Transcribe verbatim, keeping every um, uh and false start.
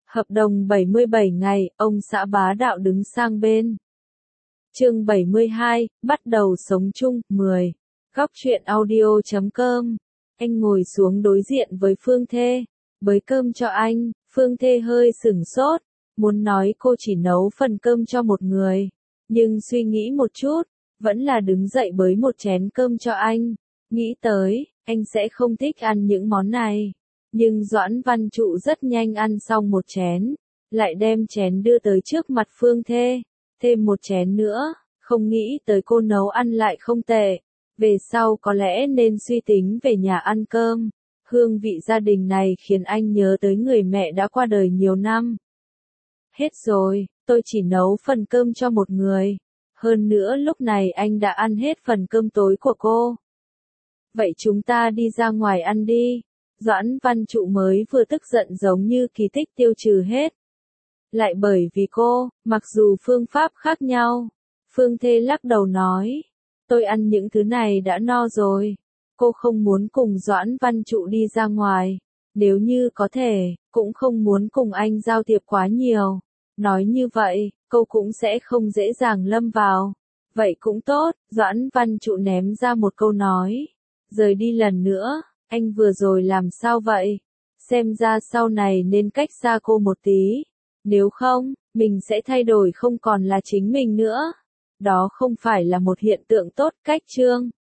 Hợp đồng bảy mươi bảy ngày, ông xã bá đạo đứng sang bên. Chương bảy mươi hai, bắt đầu sống chung, mười. Góc truyện audio chấm com. Anh ngồi xuống đối diện với Phương Thê, bới cơm cho anh. Phương Thê hơi sửng sốt, muốn nói cô chỉ nấu phần cơm cho một người, nhưng suy nghĩ một chút, vẫn là đứng dậy bới một chén cơm cho anh. Nghĩ tới, anh sẽ không thích ăn những món này. Nhưng Doãn Văn Trụ rất nhanh ăn xong một chén, lại đem chén đưa tới trước mặt Phương Thê. Thêm một chén nữa, không nghĩ tới cô nấu ăn lại không tệ. Về sau có lẽ nên suy tính về nhà ăn cơm. Hương vị gia đình này khiến anh nhớ tới người mẹ đã qua đời nhiều năm. Hết rồi, tôi chỉ nấu phần cơm cho một người. Hơn nữa lúc này anh đã ăn hết phần cơm tối của cô. Vậy chúng ta đi ra ngoài ăn đi. Doãn Văn Trụ mới vừa tức giận giống như kỳ tích tiêu trừ hết. Lại bởi vì cô, mặc dù phương pháp khác nhau. Phương Thê lắc đầu nói, tôi ăn những thứ này đã no rồi. Cô không muốn cùng Doãn Văn Trụ đi ra ngoài. Nếu như có thể, cũng không muốn cùng anh giao thiệp quá nhiều. Nói như vậy, cô cũng sẽ không dễ dàng lâm vào. Vậy cũng tốt, Doãn Văn Trụ ném ra một câu nói. Rời đi lần nữa, anh vừa rồi làm sao vậy? Xem ra sau này nên cách xa cô một tí. Nếu không, mình sẽ thay đổi không còn là chính mình nữa. Đó không phải là một hiện tượng tốt. Cách chương